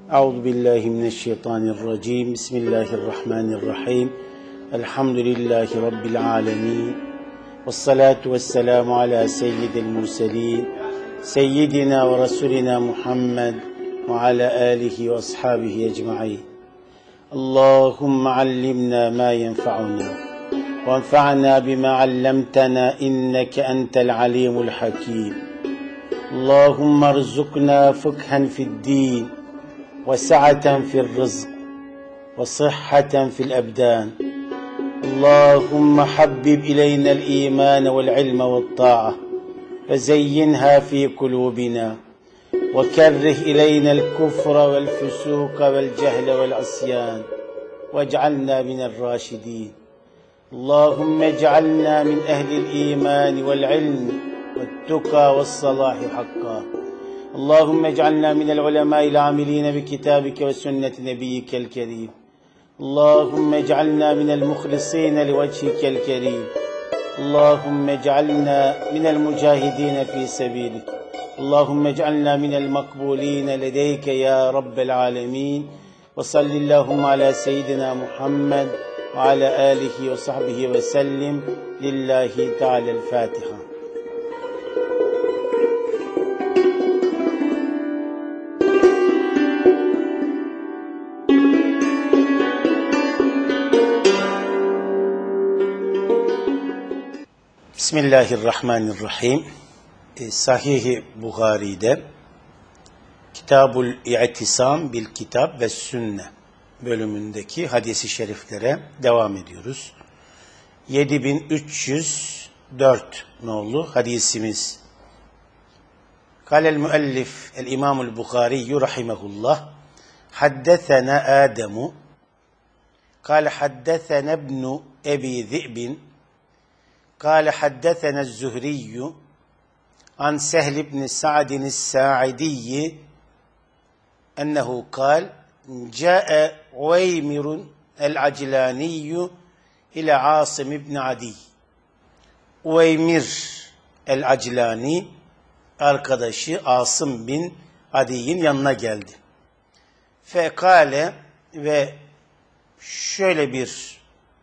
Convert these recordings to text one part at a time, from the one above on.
Euzubillahimineşşeytanirracim. Bismillahirrahmanirrahim. Elhamdülillahi Rabbil alemin. Vessalatu vesselamu ala seyyidil murselin. Seyyidina ve Resulina Muhammed ve ala alihi ve ashabihi ecma'in. Allahümme allimna ma yenfa'una. Ve enfa'na bima allamtana inneke entel alimul hakim. Allahümme rızukna fıkhen fid-din. وسعة في الرزق وصحة في الأبدان اللهم حبب إلينا الإيمان والعلم والطاعة وزينها في قلوبنا وكره إلينا الكفر والفسوق والجهل والعصيان واجعلنا من الراشدين اللهم اجعلنا من أهل الإيمان والعلم والتقى والصلاح حقا اللهم اجعلنا من العلماء العاملين بكتابك وسنة نبيك الكريم اللهم اجعلنا من المخلصين لوجهك الكريم اللهم اجعلنا من المجاهدين في سبيلك اللهم اجعلنا من المقبولين لديك يا رب العالمين وصل اللهم على سيدنا محمد وعلى آله وصحبه وسلم لله تعالى الفاتحة. Bismillahirrahmanirrahim. Sahih-i Buhari'de Kitabul İ'tisam bil Kitab ve Sünne bölümündeki hadis-i şeriflere devam ediyoruz. 7304 nolu hadisimiz. Kâlel müellif el-İmamul Buhari rahimehullah haddesena Ademu kâle haddesena ibnu Ebi Zi'bin قال حدثنا الزهري عن سهل بن سعد الساعدي أنه قال جاء عويمر العجلاني إلى عاصم بن عدي. Uveymir el-Aclani arkadaşı Asım bin Adi'nin yanına geldi. Fekale ve şöyle bir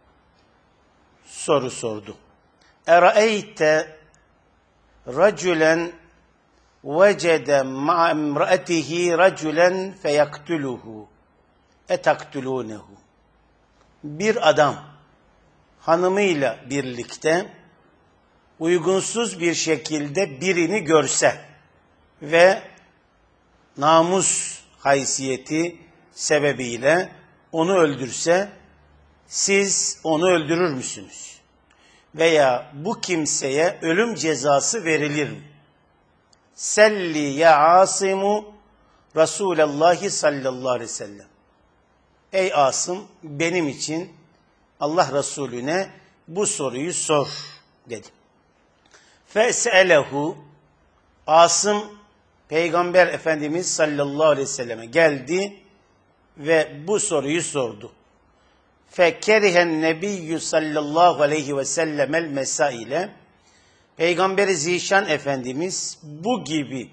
soru sordu. Eraeyte raculen vecede ma'a imraatihi raculen feyaktuluhu etaktulunehu. Bir adam hanımıyla birlikte uygunsuz bir şekilde birini görse ve namus haysiyeti sebebiyle onu öldürse, siz onu öldürür müsünüz? Veya bu kimseye ölüm cezası verilir mi? Selli ya Asimu Resulallah sallallahu aleyhi ve sellem. Ey Asım, benim için Allah Resulüne bu soruyu sor dedi. Fes'elehu, Asım Peygamber Efendimiz sallallahu aleyhi ve selleme geldi ve bu soruyu sordu. Fekerihen nebiyyü sallallahu aleyhi ve sellemel mesaile. Peygamber-i Zişan Efendimiz bu gibi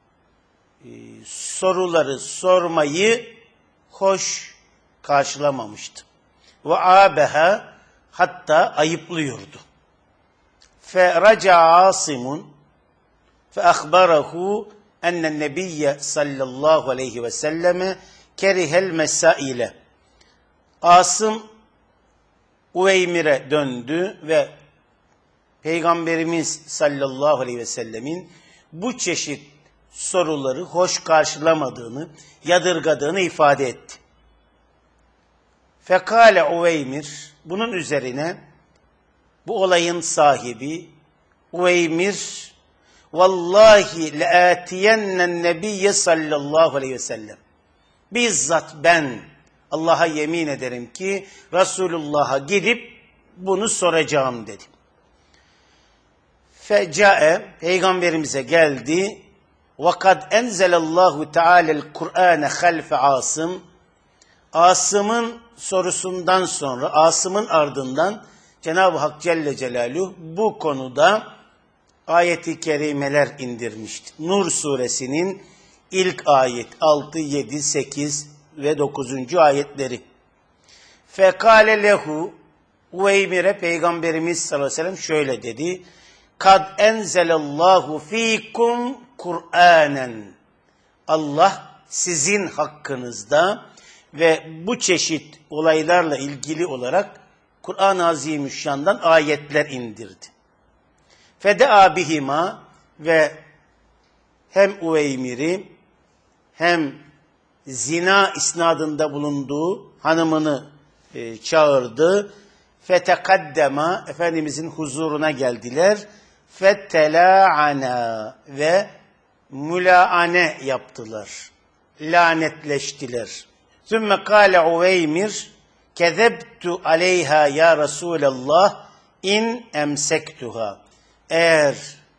soruları sormayı hoş karşılamamıştı. Ve abeha, hatta ayıplıyordu. Feraca Asimun fe ahbarahu ennen nebiyye sallallahu aleyhi ve selleme kerihel mesaile. Asım Uveymir'e döndü ve Peygamberimiz sallallahu aleyhi ve sellemin bu çeşit soruları hoş karşılamadığını, yadırgadığını ifade etti. Fekale Uveymir, bunun üzerine bu olayın sahibi Uveymir, vallahi le'atiyennen nebiyye sallallahu aleyhi ve sellem. Bizzat ben Allah'a yemin ederim ki Resulullah'a gidip bunu soracağım dedi. Fecae, Peygamberimize geldi. وَقَدْ اَنْزَلَ اللّٰهُ تَعَالَى الْقُرْآنَ خَلْفَ Asım. Asım'ın sorusundan sonra, Asım'ın ardından Cenab-ı Hak Celle Celaluhu bu konuda ayeti kerimeler indirmişti. Nur suresinin İlk ayet 6, 7, 8 ve 9. ayetleri. Fekale lehu Uveymir'e Peygamberimiz sallallahu aleyhi ve sellem şöyle dedi. Kad enzelallahu fikum Kur'anen. Allah sizin hakkınızda ve bu çeşit olaylarla ilgili olarak Kur'an-ı Azimüşşan'dan ayetler indirdi. Fedea bihima ve hem Uveymir'i hem zina isnadında bulunduğu hanımını çağırdı. Fetekaddema Efendimizin huzuruna geldiler. Fettela'ana ve mülaane yaptılar. Lanetleştiler. Sümme kâle Uveymir kezebtu aleyha ya Resulallah in emsektuha. Eğer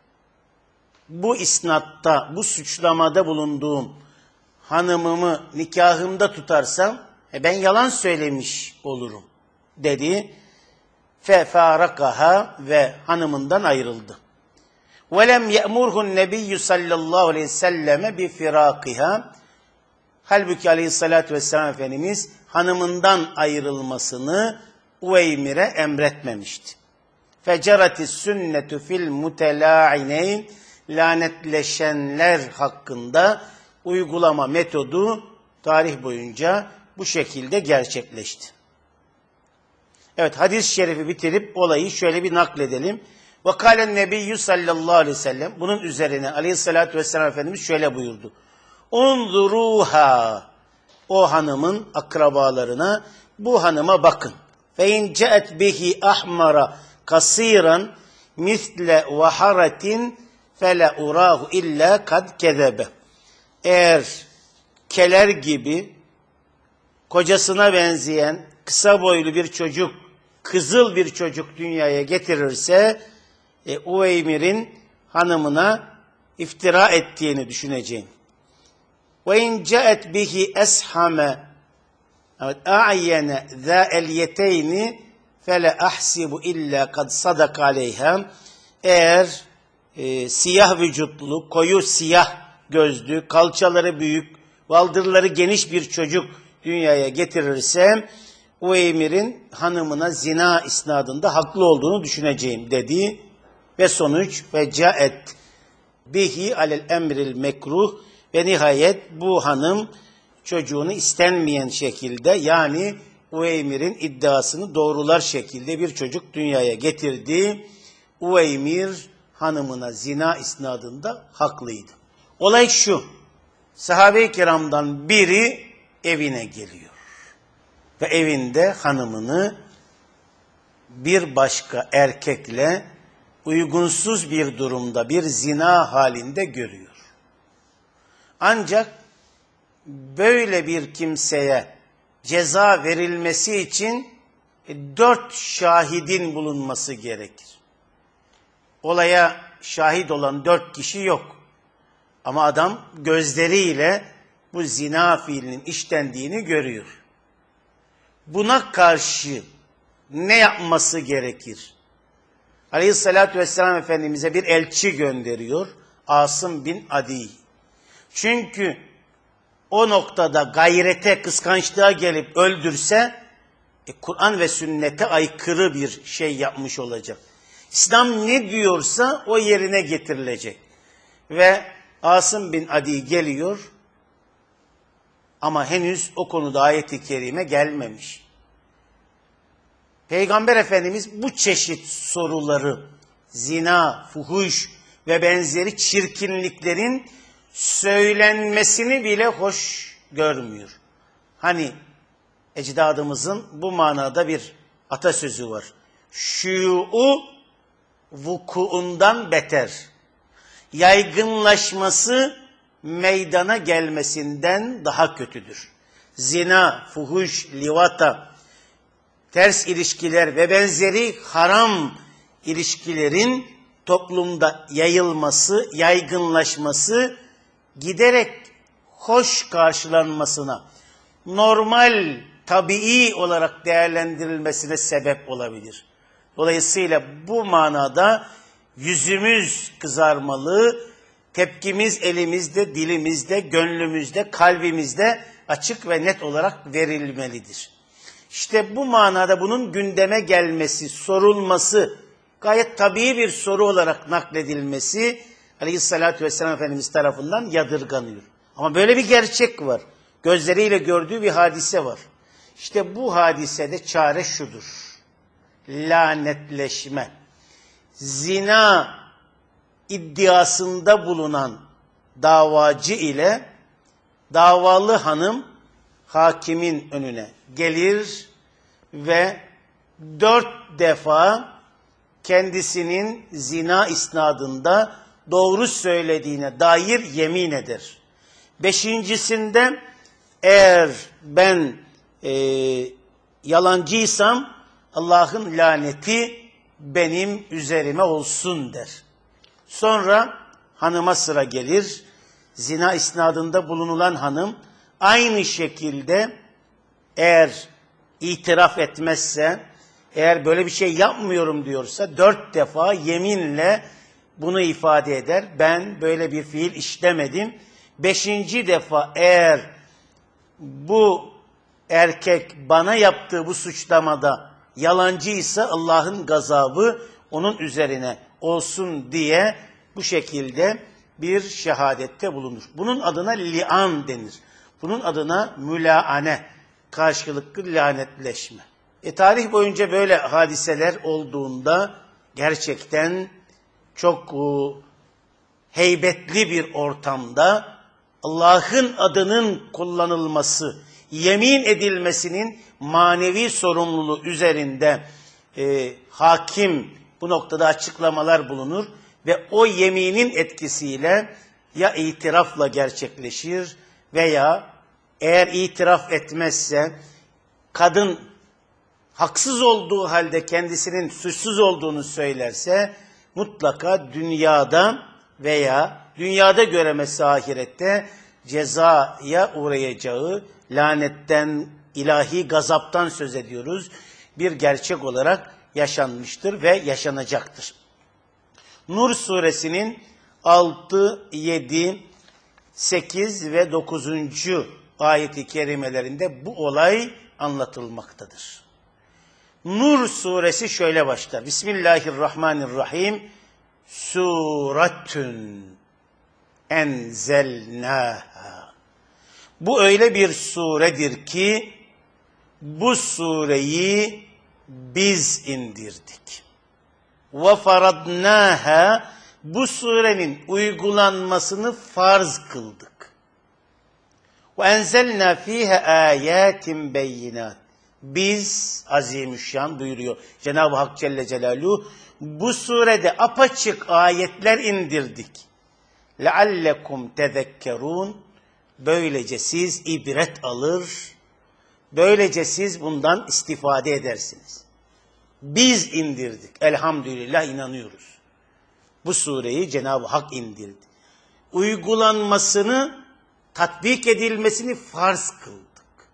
bu isnatta, bu suçlamada bulunduğum hanımımı nikahımda tutarsam ben yalan söylemiş olurum dedi. Fefarakaha ve hanımından ayrıldı. Velem ye'murhun nebiyyü sallallahu aleyhi ve selleme bi firakiha. Halbuki aleyhissalatü vesselam Efendimiz hanımından ayrılmasını Uveymir'e emretmemişti. Feceratis sünnetu fil mutelâ'ineyn. Lanetleşenler hakkında uygulama metodu tarih boyunca bu şekilde gerçekleşti. Evet, hadis-i şerifi bitirip olayı şöyle bir nakledelim. Vakalen nebiyyü sallallahu aleyhi ve sellem, bunun üzerine aleyhissalatü vesselam Efendimiz şöyle buyurdu. Unzuruha, o hanımın akrabalarına, bu hanıma bakın. Fe in ce'et bihi ahmara kasiran misle vaharatin fele urahu illa kad kezebe. Eğer keler gibi kocasına benzeyen kısa boylu bir çocuk, kızıl bir çocuk dünyaya getirirse Uveymir'in hanımına iftira ettiğini düşüneceğim. Ve in ca'et bihi eshame a'yene za elyeteyni fele ahsibu illa kad sadaka aleyha. Eğer siyah vücutlu, koyu siyah gözlü, kalçaları büyük, baldırları geniş bir çocuk dünyaya getirirse Uveymir'in hanımına zina isnadında haklı olduğunu düşüneceğim dedi. Ve sonuç ve caet bihi alel emril mekruh ve nihayet bu hanım çocuğunu istenmeyen şekilde, yani Uveymir'in iddiasını doğrular şekilde bir çocuk dünyaya getirdi. Uveymir hanımına zina isnadında haklıydı. Olay şu: sahabe-i kiramdan biri evine geliyor ve evinde hanımını bir başka erkekle uygunsuz bir durumda, bir zina halinde görüyor. Ancak böyle bir kimseye ceza verilmesi için 4 şahidin bulunması gerekir. Olaya şahit olan 4 kişi yok. Ama adam gözleriyle bu zina fiilinin işlendiğini görüyor. Buna karşı ne yapması gerekir? Aleyhissalatü vesselam Efendimiz'e bir elçi gönderiyor. Asım bin Adi. Çünkü o noktada gayrete, kıskançlığa gelip öldürse Kur'an ve sünnete aykırı bir şey yapmış olacak. İslam ne diyorsa o yerine getirilecek. Ve Asım bin Adi geliyor ama henüz o konuda ayet-i kerime gelmemiş. Peygamber Efendimiz bu çeşit soruları, zina, fuhuş ve benzeri çirkinliklerin söylenmesini bile hoş görmüyor. Hani ecdadımızın bu manada bir atasözü var. Şu'u vukuundan beter. Yaygınlaşması meydana gelmesinden daha kötüdür. Zina, fuhuş, livata, ters ilişkiler ve benzeri haram ilişkilerin toplumda yayılması, yaygınlaşması giderek hoş karşılanmasına, normal, tabii olarak değerlendirilmesine sebep olabilir. Dolayısıyla bu manada yüzümüz kızarmalı, tepkimiz elimizde, dilimizde, gönlümüzde, kalbimizde açık ve net olarak verilmelidir. İşte bu manada bunun gündeme gelmesi, sorulması, gayet tabii bir soru olarak nakledilmesi Aleyhisselatü Vesselam Efendimiz tarafından yadırganıyor. Ama böyle bir gerçek var. Gözleriyle gördüğü bir hadise var. İşte bu hadisede çare şudur: lanetleşme. Zina iddiasında bulunan davacı ile davalı hanım hakimin önüne gelir ve 4 defa kendisinin zina isnadında doğru söylediğine dair yemin eder. 5.'sinde eğer ben yalancıysam Allah'ın laneti benim üzerime olsun der. Sonra hanıma sıra gelir. Zina isnadında bulunulan hanım aynı şekilde eğer itiraf etmezse, eğer böyle bir şey yapmıyorum diyorsa 4 defa yeminle bunu ifade eder. Ben böyle bir fiil işlemedim. 5. defa eğer bu erkek bana yaptığı bu suçlamada yalancıysa Allah'ın gazabı onun üzerine olsun diye bu şekilde bir şehadette bulunur. Bunun adına li'an denir. Bunun adına mülaane, karşılıklı lanetleşme. Tarih boyunca böyle hadiseler olduğunda gerçekten çok heybetli bir ortamda Allah'ın adının kullanılması, yemin edilmesinin manevi sorumluluğu üzerinde hakim bu noktada açıklamalar bulunur ve o yeminin etkisiyle ya itirafla gerçekleşir veya eğer itiraf etmezse kadın haksız olduğu halde kendisinin suçsuz olduğunu söylerse mutlaka dünyada veya dünyada göremezse ahirette cezaya uğrayacağı, lanetten, ilahi gazaptan söz ediyoruz, bir gerçek olarak yaşanmıştır ve yaşanacaktır. Nur suresinin 6, 7, 8 ve 9. ayet-i kerimelerinde bu olay anlatılmaktadır. Nur suresi şöyle başlar: Bismillahirrahmanirrahim. Suratun enzelnâhâ. Bu öyle bir suredir ki bu sureyi biz indirdik. Ve faradnâhâ. Bu surenin uygulanmasını farz kıldık. Ve enzelnâ fîhâ âyâtin beyinât. Biz, azimüşşan buyuruyor Cenab-ı Hak Celle Celaluhu, bu surede apaçık ayetler indirdik. لَعَلَّكُمْ تَذَكَّرُونَ. Böylece siz ibret alır, böylece siz bundan istifade edersiniz. Biz indirdik. Elhamdülillah inanıyoruz. Bu sureyi Cenab-ı Hak indirdi. Uygulanmasını, tatbik edilmesini farz kıldık.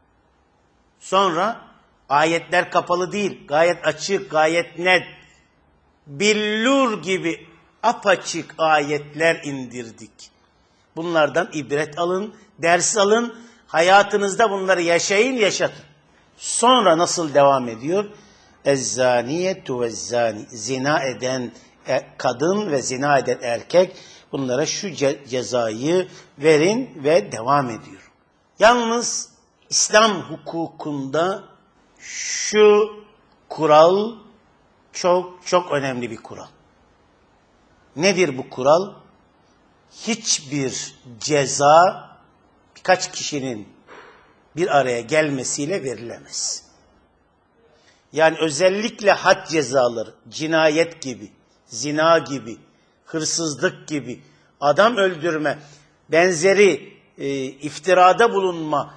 Sonra ayetler kapalı değil, gayet açık, gayet net, billur gibi apaçık ayetler indirdik. Bunlardan ibret alın, ders alın, hayatınızda bunları yaşayın, yaşatın. Sonra nasıl devam ediyor? Ezzaniyetu vezzani. Zina eden kadın ve zina eden erkek, bunlara şu cezayı verin ve devam ediyor. Yalnız İslam hukukunda şu kural çok çok önemli bir kural. Nedir bu kural? Hiçbir ceza birkaç kişinin bir araya gelmesiyle verilemez. Yani özellikle had cezaları, cinayet gibi, zina gibi, hırsızlık gibi, adam öldürme, benzeri iftirada bulunma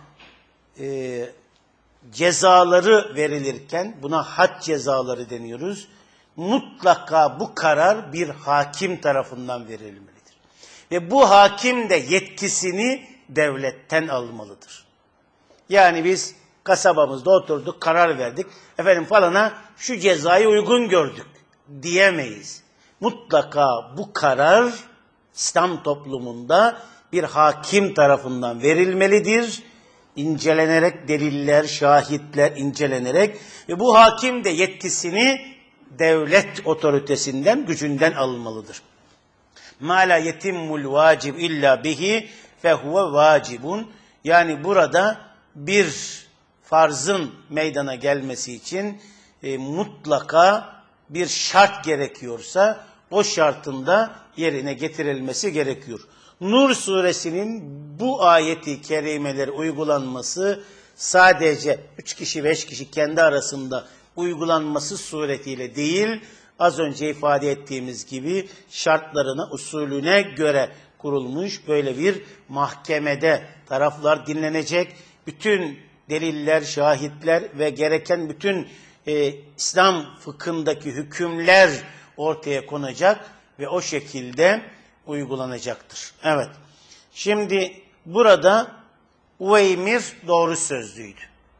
cezaları verilirken, buna had cezaları deniyoruz. Mutlaka bu karar bir hakim tarafından verilmelidir. Ve bu hakim de yetkisini devletten almalıdır. Yani biz kasabamızda oturduk, karar verdik. Efendim falana şu cezayı uygun gördük diyemeyiz. Mutlaka bu karar İslam toplumunda bir hakim tarafından verilmelidir. İncelenerek deliller, şahitler incelenerek ve bu hakim de yetkisini devlet otoritesinden, gücünden almalıdır. Ma la yetimmul vacib illa bihi fehuve vacibun. Yani burada bir farzın meydana gelmesi için mutlaka bir şart gerekiyorsa o şartın da yerine getirilmesi gerekiyor. Nur suresinin bu ayeti kerimeleri uygulanması sadece 3 kişi 5 kişi kendi arasında uygulanması suretiyle değil, az önce ifade ettiğimiz gibi şartlarına, usulüne göre kurulmuş böyle bir mahkemede taraflar dinlenecek, bütün deliller, şahitler ve gereken bütün İslam fıkhındaki hükümler ortaya konacak ve o şekilde uygulanacaktır. Evet. Şimdi burada Uveymir doğru sözlüydü.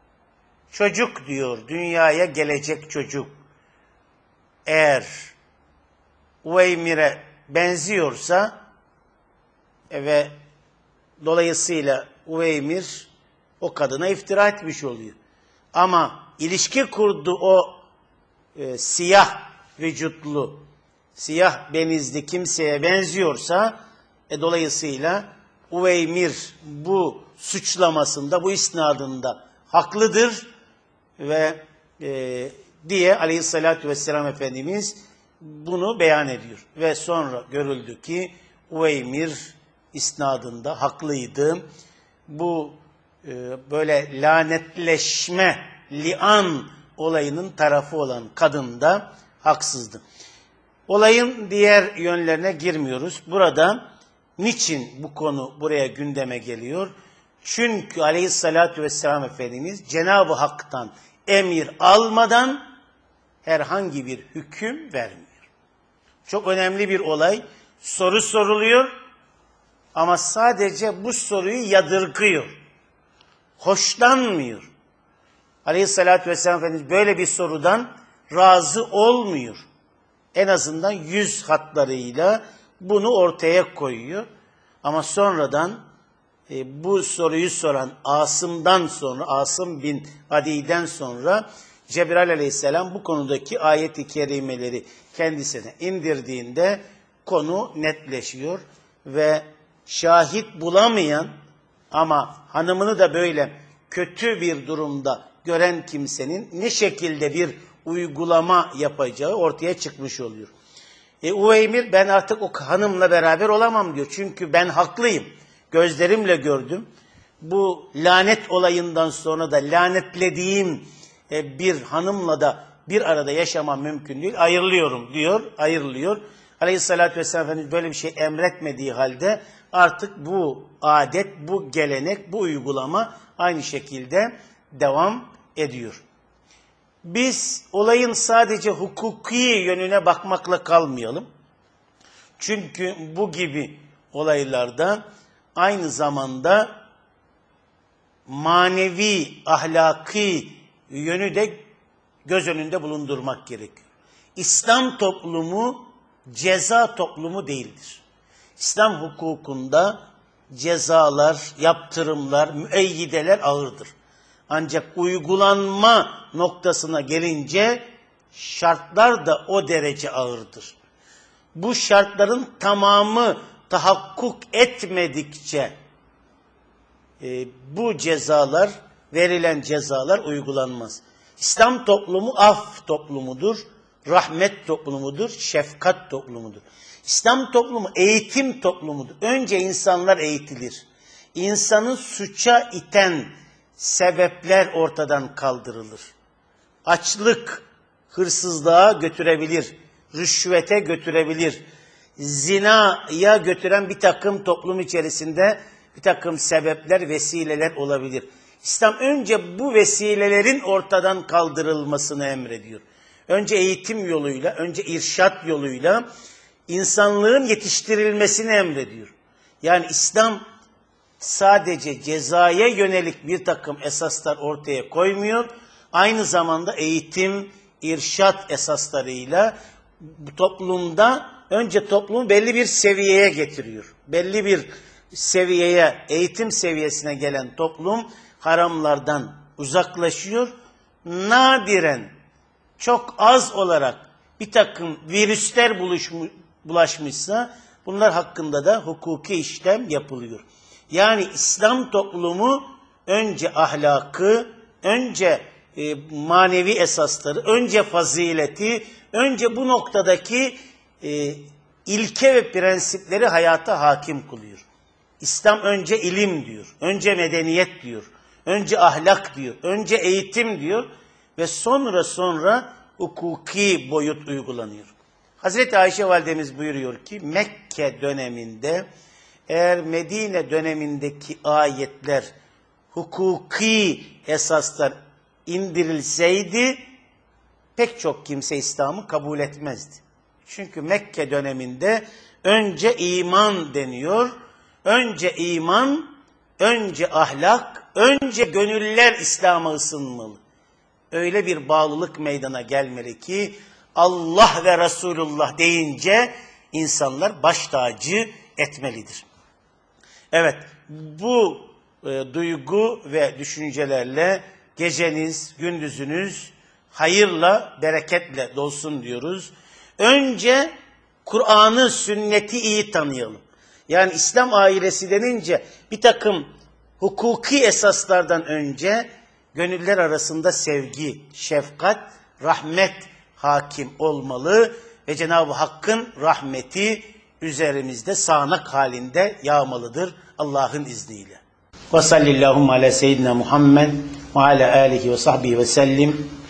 Çocuk diyor, dünyaya gelecek çocuk. Eğer Uveymir'e benziyorsa ve dolayısıyla Uveymir o kadına iftira etmiş oluyor. Ama ilişki kurdu o siyah vücutlu, siyah benizli kimseye benziyorsa dolayısıyla Uveymir bu suçlamasında, bu isnadında haklıdır ve diye Aleyhisselatü Vesselam Efendimiz bunu beyan ediyor. Ve sonra görüldü ki Uveymir isnadında haklıydı. Bu böyle lanetleşme, lian olayının tarafı olan kadın da haksızdı. Olayın diğer yönlerine girmiyoruz. Burada niçin bu konu buraya gündeme geliyor? Çünkü Aleyhisselatü Vesselam Efendimiz Cenab-ı Hak'tan emir almadan herhangi bir hüküm vermiyor. Çok önemli bir olay. Soru soruluyor ama sadece bu soruyu yadırgıyor. Hoşlanmıyor. Aleyhisselatü Vesselam Efendimiz böyle bir sorudan razı olmuyor. En azından yüz hatlarıyla bunu ortaya koyuyor. Ama sonradan bu soruyu soran Asım'dan sonra, Asım bin Adi'den sonra Cebrail Aleyhisselam bu konudaki ayet-i kerimeleri kendisine indirdiğinde konu netleşiyor ve şahit bulamayan ama hanımını da böyle kötü bir durumda gören kimsenin ne şekilde bir uygulama yapacağı ortaya çıkmış oluyor. Uveymir ben artık o hanımla beraber olamam diyor. Çünkü ben haklıyım. Gözlerimle gördüm. Bu lanet olayından sonra da lanetlediğim bir hanımla da bir arada yaşamam mümkün değil. Ayrılıyorum diyor. Ayrılıyor. Aleyhissalatü vesselam Efendimiz böyle bir şey emretmediği halde artık bu adet, bu gelenek, bu uygulama aynı şekilde devam ediyor. Biz olayın sadece hukuki yönüne bakmakla kalmayalım. Çünkü bu gibi olaylarda aynı zamanda manevi, ahlaki yönü de göz önünde bulundurmak gerekiyor. İslam toplumu ceza toplumu değildir. İslam hukukunda cezalar, yaptırımlar, müeyyideler ağırdır. Ancak uygulanma noktasına gelince şartlar da o derece ağırdır. Bu şartların tamamı tahakkuk etmedikçe bu cezalar, verilen cezalar uygulanmaz. İslam toplumu af toplumudur, rahmet toplumudur, şefkat toplumudur. İslam toplumu eğitim toplumudur. Önce insanlar eğitilir. İnsanı suça iten sebepler ortadan kaldırılır. Açlık hırsızlığa götürebilir, rüşvete götürebilir, zinaya götüren bir takım toplum içerisinde bir takım sebepler, vesileler olabilir. İslam önce bu vesilelerin ortadan kaldırılmasını emrediyor. Önce eğitim yoluyla, önce irşat yoluyla insanlığın yetiştirilmesini emrediyor. Yani İslam sadece cezaya yönelik bir takım esaslar ortaya koymuyor. Aynı zamanda eğitim, irşat esaslarıyla toplumda önce toplumu belli bir seviyeye getiriyor. Belli bir seviyeye, eğitim seviyesine gelen toplum haramlardan uzaklaşıyor. Nadiren, çok az olarak bir takım virüsler bulaşmışsa bunlar hakkında da hukuki işlem yapılıyor. Yani İslam toplumu önce ahlakı, önce manevi esasları, önce fazileti, önce bu noktadaki ilke ve prensipleri hayata hakim kılıyor. İslam önce ilim diyor, önce medeniyet diyor, önce ahlak diyor, önce eğitim diyor ve sonra hukuki boyut uygulanıyor. Hazreti Ayşe validemiz buyuruyor ki Mekke döneminde eğer Medine dönemindeki ayetler, hukuki esaslar indirilseydi pek çok kimse İslam'ı kabul etmezdi. Çünkü Mekke döneminde önce iman deniyor, önce iman, önce ahlak, önce gönüller İslam'a ısınmalı. Öyle bir bağlılık meydana gelmeli ki Allah ve Resulullah deyince insanlar baş tacı etmelidir. Evet, bu duygu ve düşüncelerle geceniz, gündüzünüz hayırla, bereketle dolsun diyoruz. Önce Kur'an'ı, sünneti iyi tanıyalım. Yani İslam ailesi denince bir takım hukuki esaslardan önce gönüller arasında sevgi, şefkat, rahmet hakim olmalı ve Cenab-ı Hakk'ın rahmeti üzerimizde sağanak halinde yağmalıdır Allah'ın izniyle. Ve sallallahu ala seyyidina Muhammed ve ala alihi ve sahbihi ve sellim.